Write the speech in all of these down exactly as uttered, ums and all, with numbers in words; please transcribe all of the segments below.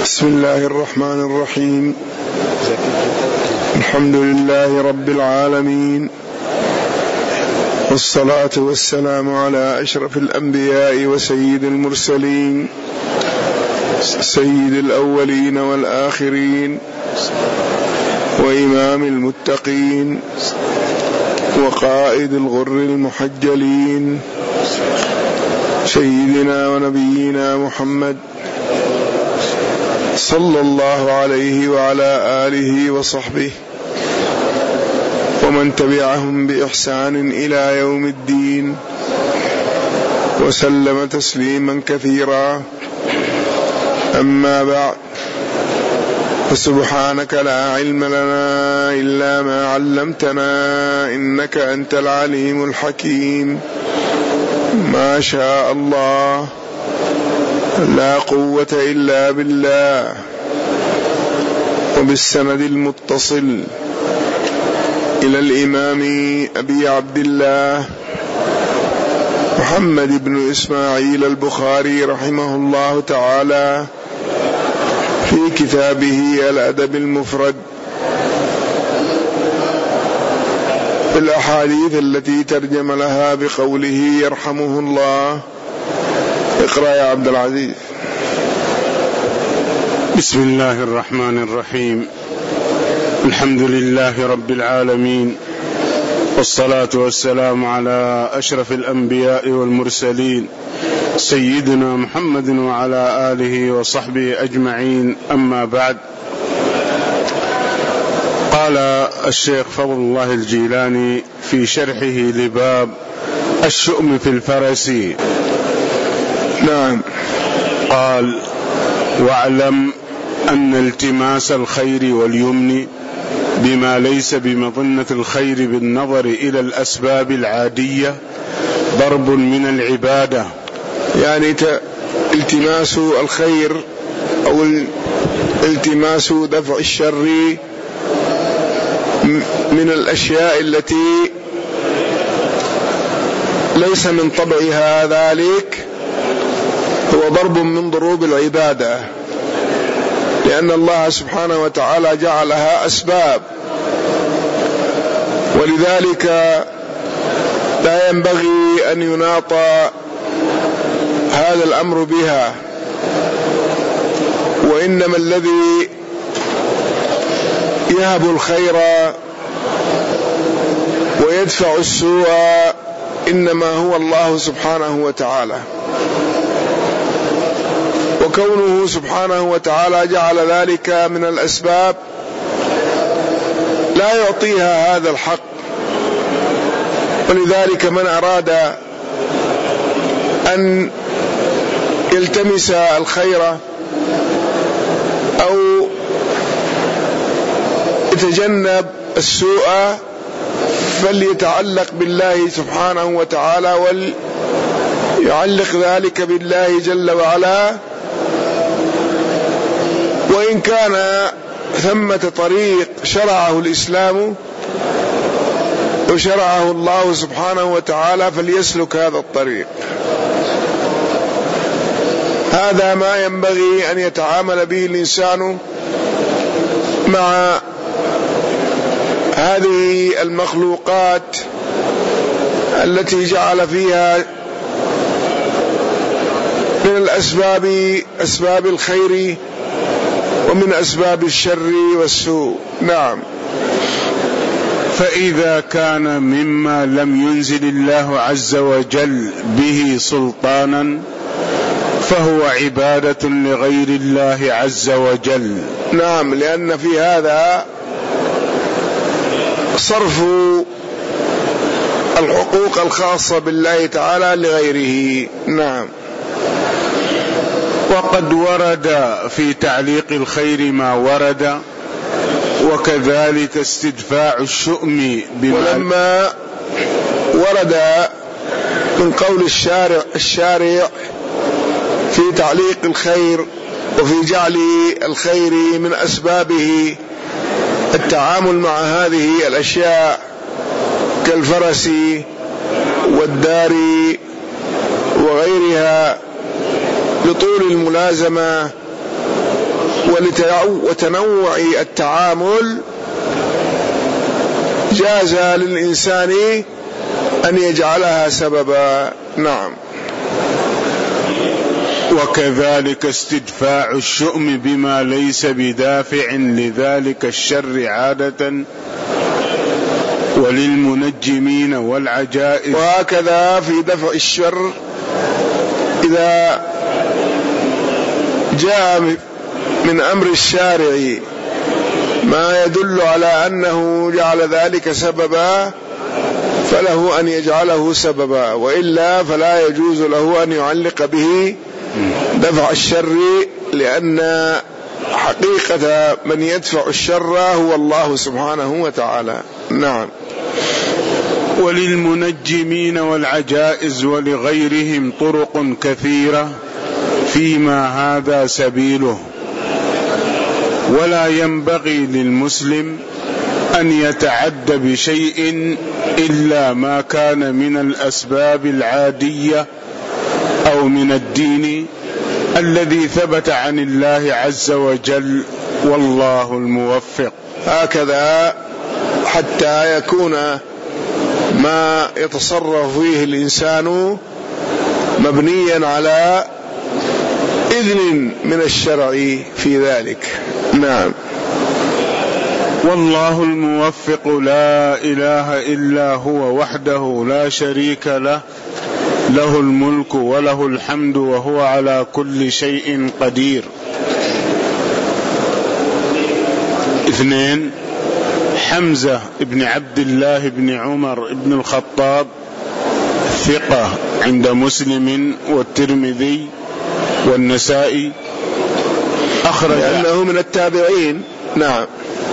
بسم الله الرحمن الرحيم. الحمد لله رب العالمين، والصلاة والسلام على أشرف الأنبياء وسيد المرسلين، سيد الأولين والآخرين، وإمام المتقين، وقائد الغر المحجلين، سيدنا ونبينا محمد صلى الله عليه وعلى آله وصحبه ومن تبعهم بإحسان إلى يوم الدين، وسلم تسليما كثيرا. أما بعد، فسبحانك لا علم لنا إلا ما علمتنا إنك أنت العليم الحكيم. ما شاء الله، لا قوة إلا بالله. وبالسند المتصل إلى الإمام أبي عبد الله محمد بن إسماعيل البخاري رحمه الله تعالى في كتابه الأدب المفرد في الأحاديث التي ترجم لها بقوله يرحمه الله. اقرأ يا عبد العزيز. بسم الله الرحمن الرحيم. الحمد لله رب العالمين، والصلاة والسلام على أشرف الأنبياء والمرسلين سيدنا محمد وعلى آله وصحبه أجمعين. أما بعد، قال الشيخ فضل الله الجيلاني في شرحه لباب الشؤم في الفرس: نعم. قال: واعلم أن التماس الخير واليمن بما ليس بمظنة الخير بالنظر إلى الأسباب العادية ضرب من العبادة. يعني التماس الخير أو التماس دفع الشر من الأشياء التي ليس من طبعها ذلك هو ضرب من ضروب العبادة، لأن الله سبحانه وتعالى جعلها أسباب، ولذلك لا ينبغي أن يناط هذا الأمر بها. وإنما الذي يهب الخير ويدفع السوء إنما هو الله سبحانه وتعالى، وكونه سبحانه وتعالى جعل ذلك من الأسباب لا يعطيها هذا الحق. ولذلك من أراد أن يلتمس الخير أو يتجنب السوء فليتعلق بالله سبحانه وتعالى، وليعلق ذلك بالله جل وعلا. وإن كان ثمة طريق شرعه الإسلام وشرعه الله سبحانه وتعالى فليسلك هذا الطريق. هذا ما ينبغي أن يتعامل به الإنسان مع هذه المخلوقات التي جعل فيها من الأسباب أسباب الخير ومن أسباب الشر والسوء. نعم. فإذا كان مما لم ينزل الله عز وجل به سلطانا فهو عبادة لغير الله عز وجل. نعم، لأن في هذا صرف الحقوق الخاصة بالله تعالى لغيره. نعم. وقد ورد في تعليق الخير ما ورد، وكذلك استدفاع الشؤم. ولما ورد من قول الشارع الشارع في تعليق الخير وفي جعل الخير من أسبابه التعامل مع هذه الأشياء كالفرس والدار وغيرها لطول الملازمة وتنوع التعامل جاز للإنسان أن يجعلها سببا. نعم. وكذلك استدفاع الشؤم بما ليس بدافع لذلك الشر عادة وللمنجمين والعجائز. وهكذا في دفع الشر إذا جاء من أمر الشارع ما يدل على أنه جعل ذلك سببا فله أن يجعله سببا، وإلا فلا يجوز له أن يعلق به دفع الشر، لأن حقيقة من يدفع الشر هو الله سبحانه وتعالى. نعم. وللمنجمين والعجائز ولغيرهم طرق كثيرة فيما هذا سبيله، ولا ينبغي للمسلم أن يتعد بشيء إلا ما كان من الأسباب العادية أو من الدين الذي ثبت عن الله عز وجل، والله الموفق. هكذا حتى يكون ما يتصرف فيه الإنسان مبنيا على إذن من الشرع في ذلك. نعم. والله الموفق لا إله إلا هو وحده لا شريك له، له الملك وله الحمد وهو على كل شيء قدير. اثنين، حمزة ابن عبد الله بن عمر بن الخطاب ثقة عند مسلم والترمذي والنسائي، أخرج لأنه من التابعين. نعم.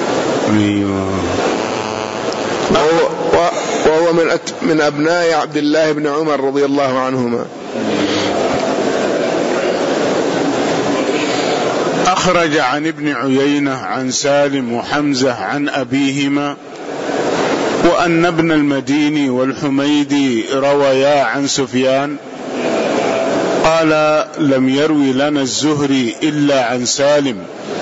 وهو, وهو من من أبناء عبد الله بن عمر رضي الله عنهما. أخرج عن ابن عيينة عن سالم وحمزة عن أبيهما، وأن ابن المديني والحميدي رويا عن سفيان قال لم يروي لنا الزهري إلا عن سالم،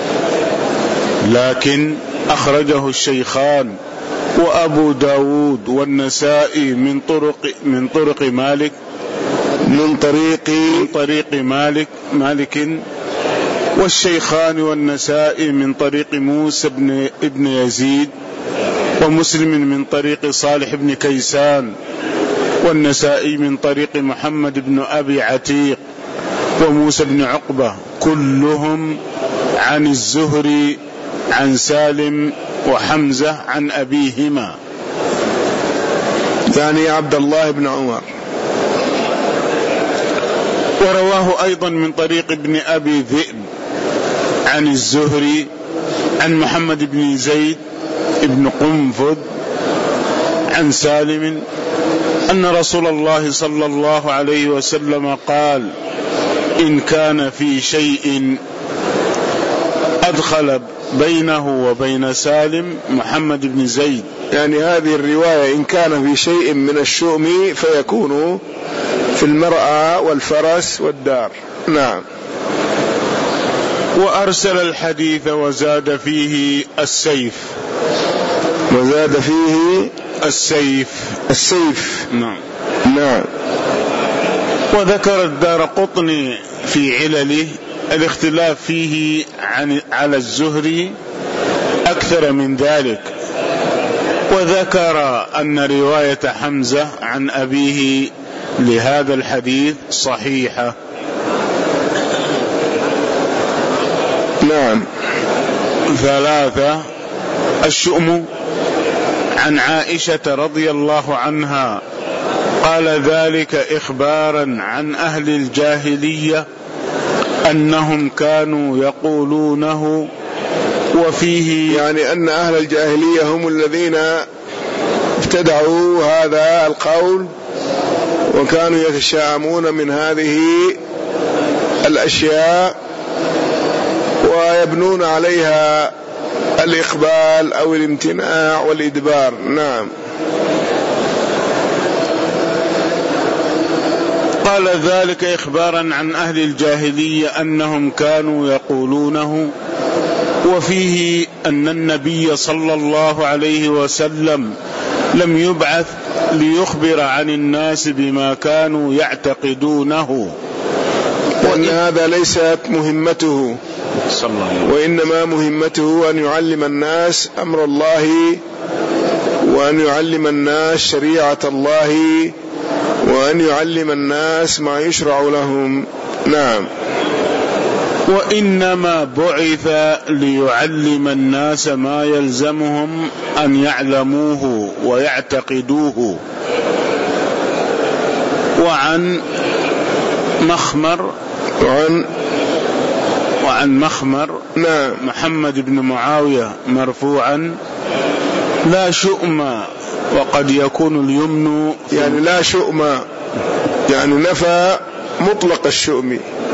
لكن أخرجه الشيخان وأبو داود والنسائي من طرق من طرق مالك من طريق من طريق مالك مالك والشيخان والنسائي من طريق موسى بن ابن يزيد، ومسلم من طريق صالح بن كيسان، والنسائي من طريق محمد بن أبي عتيق وموسى بن عقبة، كلهم عن الزهري عن سالم وحمزة عن أبيهما ثاني عبد الله بن عمر. ورواه أيضا من طريق ابن أبي ذئب عن الزهري عن محمد بن زيد ابن قنفذ عن سالم أن رسول الله صلى الله عليه وسلم قال إن كان في شيء أدخل بينه وبين سالم محمد بن زيد، يعني هذه الرواية إن كان في شيء من الشؤم فيكون في المرأة والفرس والدار. نعم. وأرسل الحديث وزاد فيه السيف وزاد فيه السيف السيف نعم. نعم. وذكر الدارقطني في علله الاختلاف فيه عن على الزهري أكثر من ذلك، وذكر أن رواية حمزة عن أبيه لهذا الحديث صحيحة. نعم. ثلاثة، الشؤم عن عائشة رضي الله عنها قال ذلك إخبارا عن أهل الجاهلية أنهم كانوا يقولونه، وفيه يعني أن أهل الجاهلية هم الذين ابتدعوا هذا القول وكانوا يتشائمون من هذه الأشياء ويبنون عليها الإقبال أو الامتناع والإدبار. نعم. قال ذلك إخبارا عن أهل الجاهلية أنهم كانوا يقولونه، وفيه أن النبي صلى الله عليه وسلم لم يبعث ليخبر عن الناس بما كانوا يعتقدونه، وأن هذا ليست مهمته، وإنما مهمته أن يعلم الناس أمر الله، وأن يعلم الناس شريعة الله، وأن يعلم الناس ما يشرع لهم. نعم. وإنما بعث ليعلم الناس ما يلزمهم أن يعلموه ويعتقدوه. وعن مخمر وعن وعن مخمر نعم محمد بن معاوية مرفوعا: لا شؤم وقد يكون اليمن، يعني لا شؤم يعني نفى مطلق الشؤم،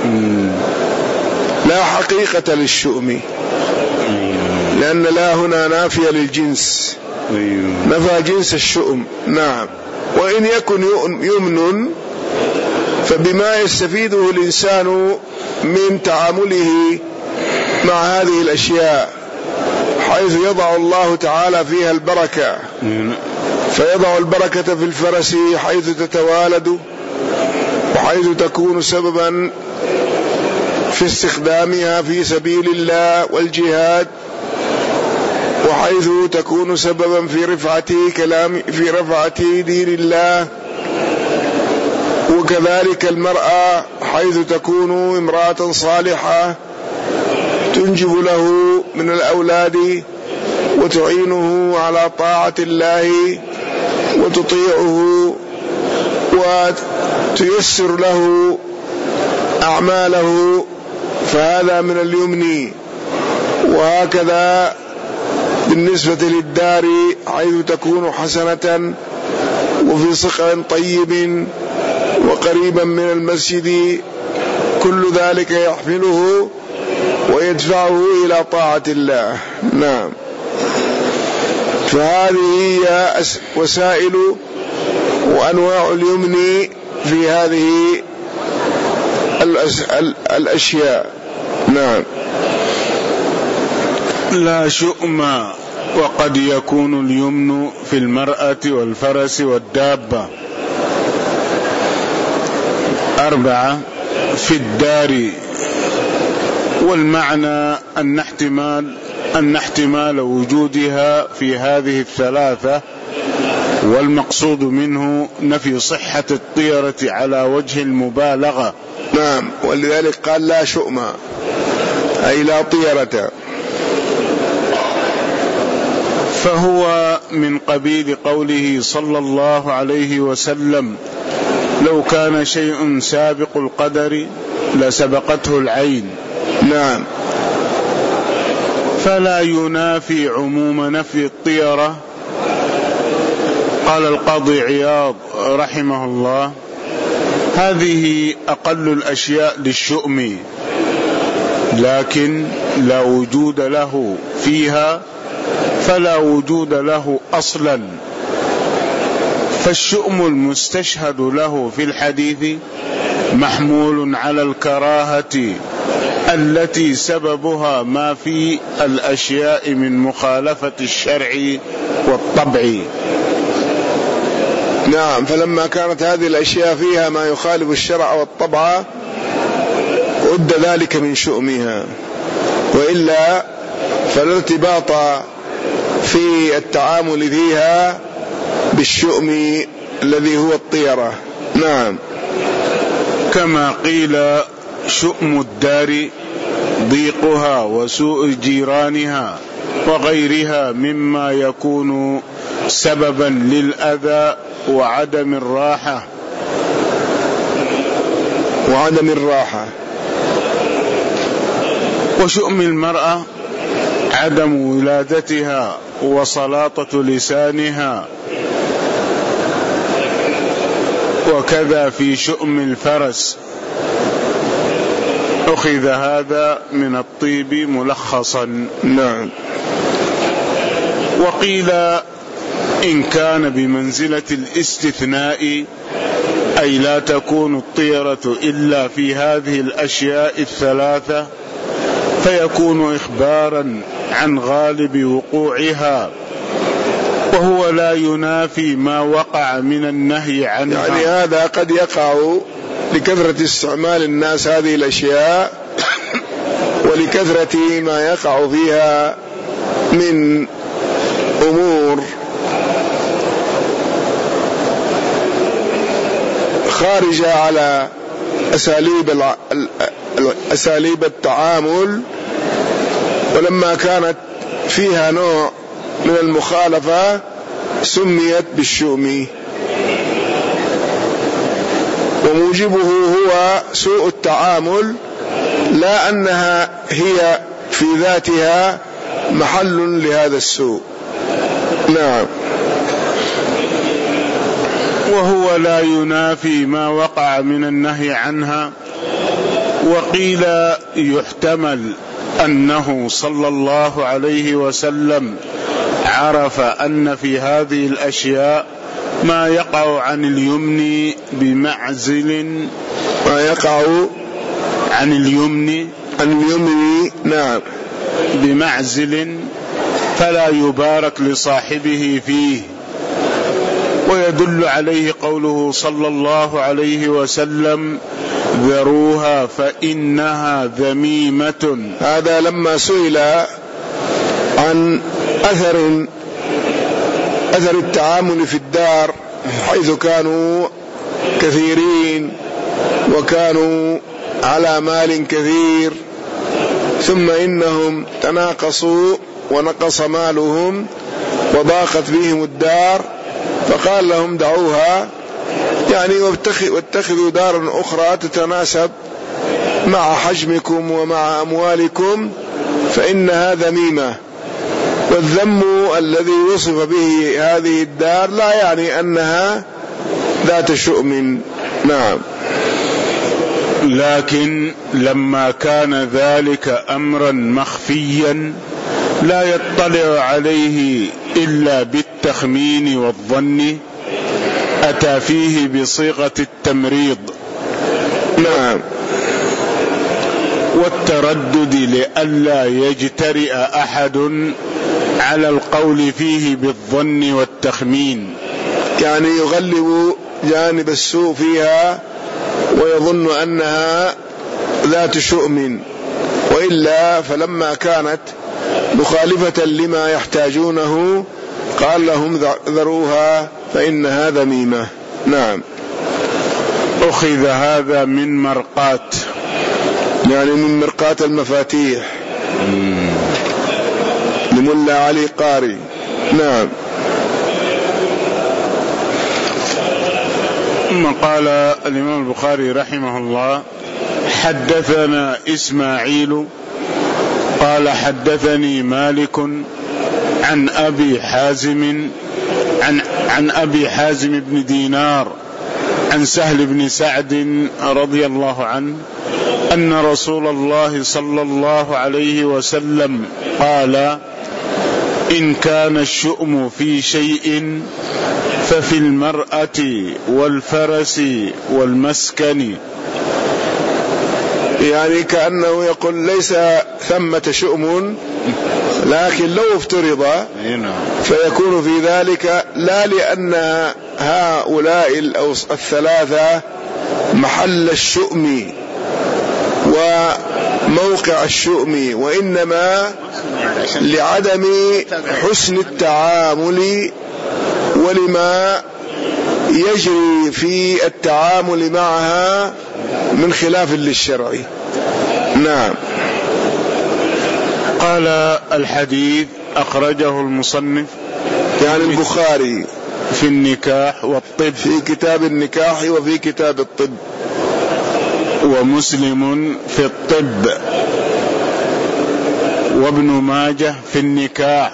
لا حقيقة للشؤم، لأن لا هنا نافية للجنس، نفى جنس الشؤم. نعم. وإن يكن يمن فبما يستفيده الإنسان من تعامله مع هذه الأشياء، حيث يضع الله تعالى فيها البركة، فيضع البركة في الفرس حيث تتوالد، وحيث تكون سببا في استخدامها في سبيل الله والجهاد، وحيث تكون سببا في رفعة كلام في رفعة دين الله. وكذلك المرأة حيث تكون امرأة صالحة تنجب له من الأولاد وتعينه على طاعة الله وتطيعه وتيسر له أعماله، فهذا من اليمن. وهكذا بالنسبة للدار حيث تكون حسنة وفي سقع طيب وقريبا من المسجد، كل ذلك يحمله ويدفعه إلى طاعة الله. نعم. فهذه هي وسائل وأنواع اليمن في هذه الأشياء. نعم. لا شؤم وقد يكون اليمن في المرأة والفرس والدابة. أربعة: في الدار. والمعنى أن احتمال أن احتمال وجودها في هذه الثلاثة، والمقصود منه نفي صحة الطيرة على وجه المبالغة. نعم. ولذلك قال لا شؤم أي لا طيرة. فهو من قبيل قوله صلى الله عليه وسلم: لو كان شيء سابق القدر لسبقته العين. نعم. فلا ينافي عموم نفي الطيرة. قال القاضي عياض رحمه الله: هذه أقل الأشياء للشؤم، لكن لا وجود له فيها، فلا وجود له أصلا. فالشؤم المستشهد له في الحديث محمول على الكراهة التي سببها ما في الأشياء من مخالفة الشرع والطبع. نعم. فلما كانت هذه الأشياء فيها ما يخالف الشرع والطبع عد ذلك من شؤمها، وإلا فالارتباط في التعامل فيها بالشؤم الذي هو الطيرة. نعم. كما قيل: شؤم الدار ضيقها وسوء جيرانها وغيرها مما يكون سببا للأذى وعدم الراحة وعدم الراحة. وشؤم المرأة عدم ولادتها وسلاطة لسانها. وكذا في شؤم الفرس. أخذ هذا من الطيب ملخصا. نعم. وقيل إن كان بمنزلة الاستثناء أي لا تكون الطيرة إلا في هذه الأشياء الثلاثة، فيكون إخبارا عن غالب وقوعها، وهو لا ينافي ما وقع من النهي عنها. يعني هذا قد يقع لكثرة استعمال الناس هذه الأشياء ولكثرة ما يقع فيها من أمور خارجة على أساليب الع... أساليب التعامل، ولما كانت فيها نوع من المخالفة سميت بالشؤم، وموجبه هو سوء التعامل، لا أنها هي في ذاتها محل لهذا السوء. نعم. وهو لا ينافي ما وقع من النهي عنها. وقيل يحتمل أنه صلى الله عليه وسلم عرف أن في هذه الأشياء ما يقع عن اليمن بمعزل ما يقع عن اليمن عن اليمن نعم بمعزل فلا يبارك لصاحبه فيه. ويدل عليه قوله صلى الله عليه وسلم: ذروها فإنها ذميمة. هذا لما سئل عن أثر أثر التعامل في الدار، حيث كانوا كثيرين وكانوا على مال كثير، ثم إنهم تناقصوا ونقص مالهم وضاقت بهم الدار، فقال لهم: دعوها، يعني واتخذوا دارا أخرى تتناسب مع حجمكم ومع أموالكم، فإنها ذميمة. والذم الذي وصف به هذه الدار لا يعني أنها ذات شؤم. نعم. لكن لما كان ذلك أمرا مخفيا لا يطلع عليه إلا بالتخمين والظن، أتى فيه بصيغة التمريض نعم والتردد لئلا يجترئ أحد على القول فيه بالظن والتخمين، يعني يغلب جانب السوء فيها ويظن أنها ذات شؤم، وإلا فلما كانت مخالفة لما يحتاجونه قال لهم: ذروها فإنها ذميمة. نعم. أخذ هذا من مرقات، يعني من مرقات المفاتيح لملا علي قاري. نعم. ثم قال الإمام البخاري رحمه الله: حدثنا إسماعيل قال حدثني مالك عن أبي حازم عن, عن أبي حازم بن دينار عن سهل بن سعد رضي الله عنه أن رسول الله صلى الله عليه وسلم قال: إن كان الشؤم في شيء ففي المرأة والفرس والمسكن. يعني كأنه يقول ليس ثمة شؤم، لكن لو افترض فيكون في ذلك لا لأن هؤلاء الثلاثة محل الشؤم وموقع الشؤم، وإنما لعدم حسن التعامل ولما يجري في التعامل معها من خلاف للشرع. نعم. قال: الحديث أخرجه المصنف يعني البخاري في النكاح والطب، في كتاب النكاح وفي كتاب الطب، ومسلم في الطب، وابن ماجه في النكاح،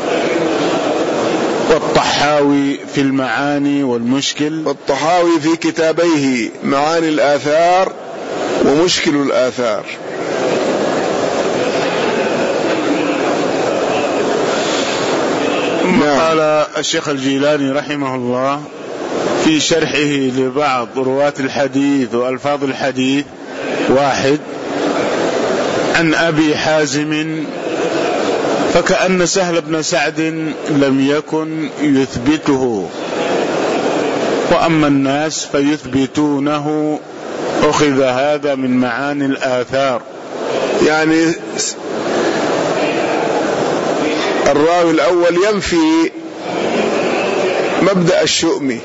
والطحاوي في المعاني والمشكل، والطحاوي في كتابيه معاني الآثار ومشكل الآثار. ثم قال الشيخ الجيلاني رحمه الله في شرحه لبعض رواة الحديث وألفاظ الحديث. واحد عن أبي حازم فكأن سهل بن سعد لم يكن يثبته، وأما الناس فيثبتونه، أخذ هذا من معاني الآثار. يعني الراوي الأول ينفي مبدأ الشؤم،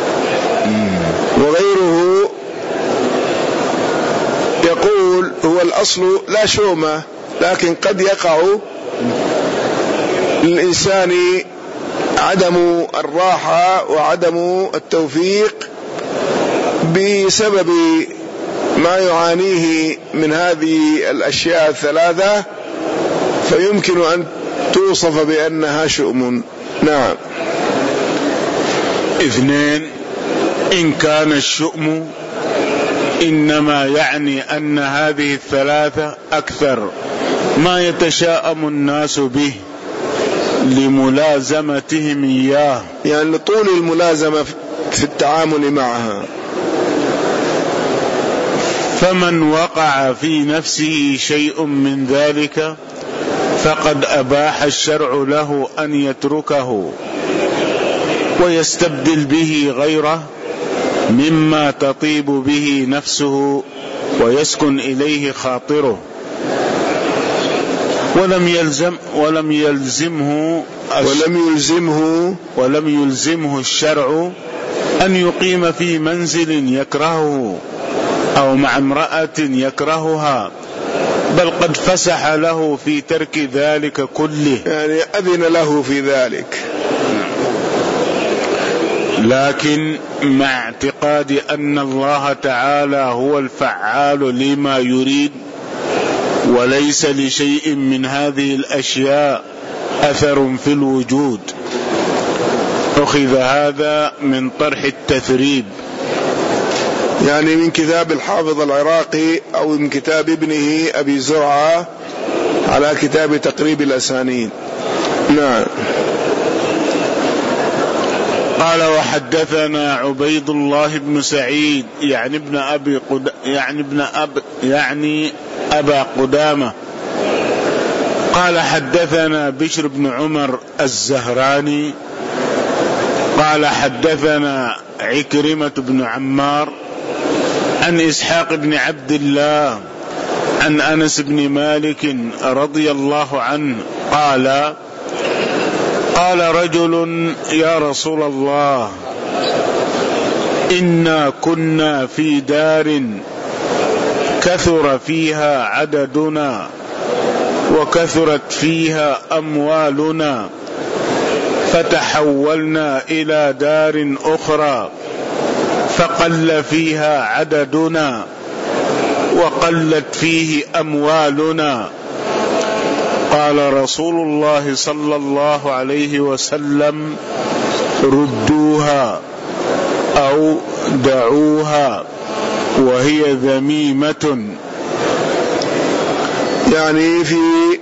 وغيره يقول هو الأصل لا شؤم، لكن قد يقع للإنسان عدم الراحة وعدم التوفيق بسبب ما يعانيه من هذه الأشياء الثلاثة، فيمكن أن توصف بأنها شؤم. نعم. اثنين، إن كان الشؤم إنما يعني أن هذه الثلاثة أكثر ما يتشاءم الناس به لملازمتهم إياه، يعني لطول الملازمة في التعامل معها. فمن وقع في نفسه شيء من ذلك فقد أباح الشرع له أن يتركه ويستبدل به غيره مما تطيب به نفسه ويسكن إليه خاطره، ولم يلزم ولم يلزمه ولم يلزمه ولم يلزمه الشرع أن يقيم في منزل يكرهه أو مع امرأة يكرهها، بل قد فسح له في ترك ذلك كله، يعني أذن له في ذلك، لكن مع اعتقاد أن الله تعالى هو الفعال لما يريد، وليس لشيء من هذه الأشياء أثر في الوجود. أخذ هذا من طرح التثريب، يعني من كتاب الحافظ العراقي أو من كتاب ابنه أبي زرعة على كتاب تقريب الأسانيد. نعم. قال وحدثنا عبيد الله بن سعيد يعني ابن أبي قد... يعني ابن أب... يعني أبا قدامة قال حدثنا بشر بن عمر الزهراني قال حدثنا عكرمة بن عمار عن إسحاق بن عبد الله عن أنس بن مالك رضي الله عنه قال قال رجل يا رسول الله إنا كنا في دار كثر فيها عددنا وكثرت فيها أموالنا، فتحولنا إلى دار أخرى فقل فيها عددنا وقلت فيه أموالنا. قال رسول الله صلى الله عليه وسلم ردوها أو دعوها وهي ذميمة، يعني في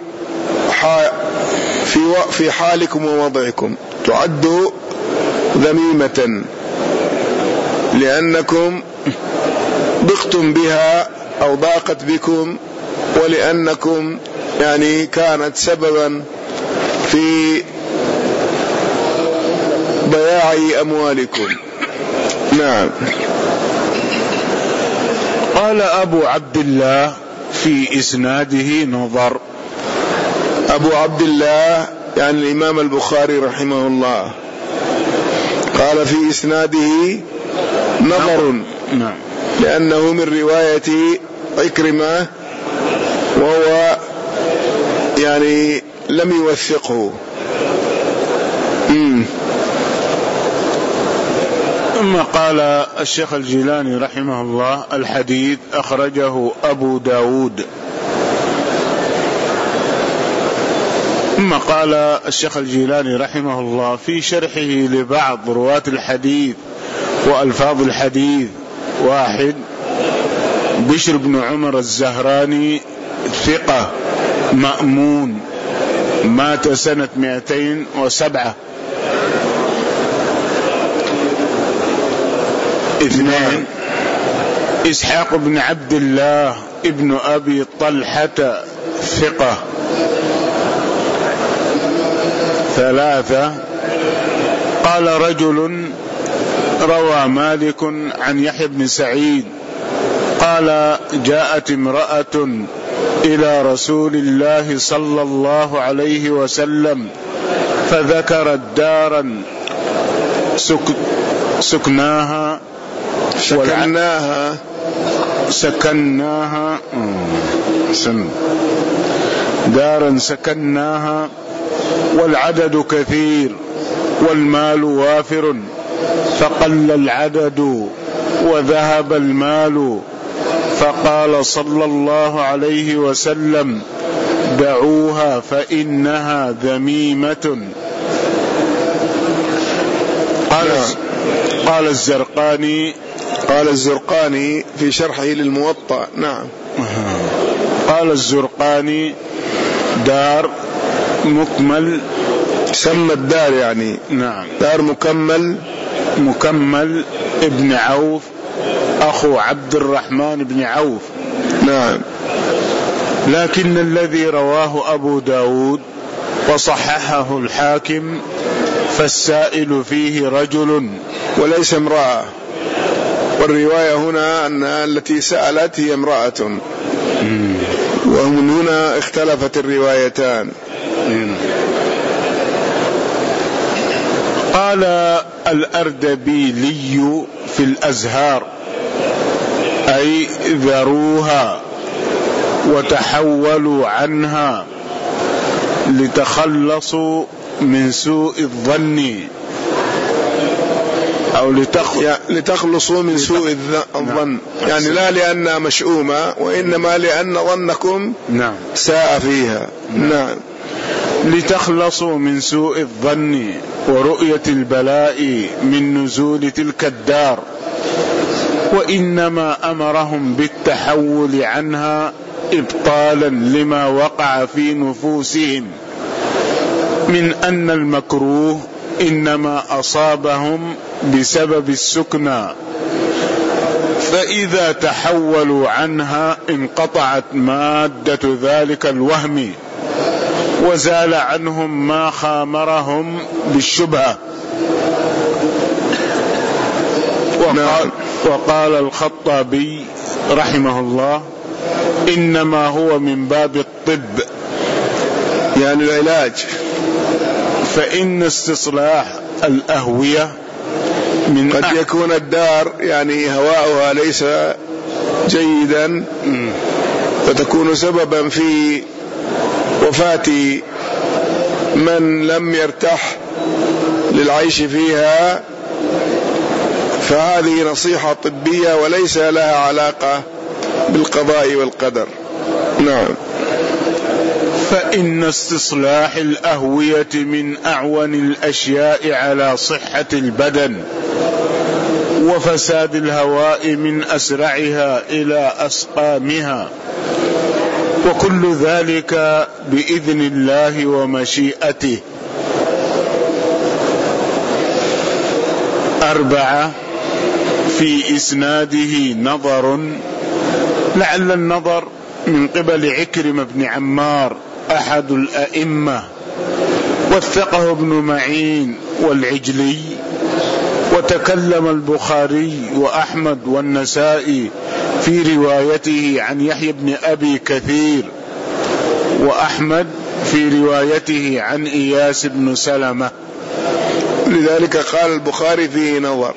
في في حالكم ووضعكم تعد ذميمة لأنكم ضقتم بها أو ضاقت بكم، ولأنكم يعني كانت سببا في ضياع أموالكم. نعم. قال أبو عبد الله في إسناده نظر. أبو عبد الله يعني الإمام البخاري رحمه الله قال في إسناده نظر، نعم، لأنه من رواية عكرمة وهو يعني لم يوثقه. مم. ثم قال الشيخ الجيلاني رحمه الله الحديث أخرجه أبو داود. ثم قال الشيخ الجيلاني رحمه الله في شرحه لبعض رواة الحديث وألفاظ الحديث: واحد، بشر بن عمر الزهراني ثقة مأمون، مات سنة مئتين وسبعة. اثنين إسحاق بن عبد الله ابن أبي طلحة ثقة. ثلاثة قال رجل روى مالك عن يحيى بن سعيد قال جاءت امرأة إلى رسول الله صلى الله عليه وسلم فذكرت دارا سك سكناها سكناها سكناها دارا سكناها والعدد كثير والمال وافر فقل العدد وذهب المال فقال صلى الله عليه وسلم دعوها فإنها ذميمة. قال قال الزرقاني قال الزرقاني في شرحه للموطأ. نعم. قال الزرقاني دار مكمل، سمى الدار يعني نعم دار مكمل مكمل ابن عوف أخو عبد الرحمن بن عوف. نعم. لكن الذي رواه أبو داود وصححه الحاكم فالسائل فيه رجل وليس امرأة، والرواية هنا أن التي سألت هي امرأة، ومن هنا اختلفت الروايتان. قال الأردبيلي في الأزهار أي ذروها وتحولوا عنها لتخلصوا من سوء الظن أو لتخلصوا من سوء الظن، يعني لا لأنها مشؤومة وإنما لأن ظنكم نعم ساء فيها. نعم. لتخلصوا من سوء الظن ورؤية البلاء من نزول تلك الدار، وإنما أمرهم بالتحول عنها إبطالا لما وقع في نفوسهم من أن المكروه إنما أصابهم بسبب السكنى، فإذا تحولوا عنها انقطعت مادة ذلك الوهم وزال عنهم ما خامرهم بالشبهة. وقال, وقال الخطابي رحمه الله إنما هو من باب الطب يعني العلاج، فإن استصلاح الأهوية من قد يكون الدار يعني هواؤها ليس جيدا فتكون سببا في وفاة من لم يرتاح للعيش فيها، فهذه نصيحة طبية وليس لها علاقة بالقضاء والقدر. نعم. فإن استصلاح الأهوية من أعون الأشياء على صحة البدن، وفساد الهواء من أسرعها إلى أسقامها، وكل ذلك بإذن الله ومشيئته. أربعة في إسناده نظر، لعل النظر من قبل عكرمة بن عمار أحد الأئمة، وثقه ابن معين والعجلي، وتكلم البخاري وأحمد والنسائي في روايته عن يحيى بن أبي كثير، وأحمد في روايته عن إياس بن سلمة، لذلك قال البخاري فيه نظر.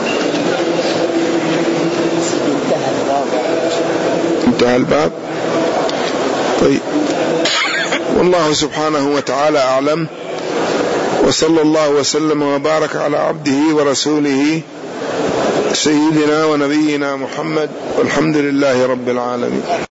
انتهى الباب. طيب، والله سبحانه وتعالى أعلم، وصلى الله وسلم وبارك على عبده ورسوله سيدنا ونبينا محمد، والحمد لله رب العالمين.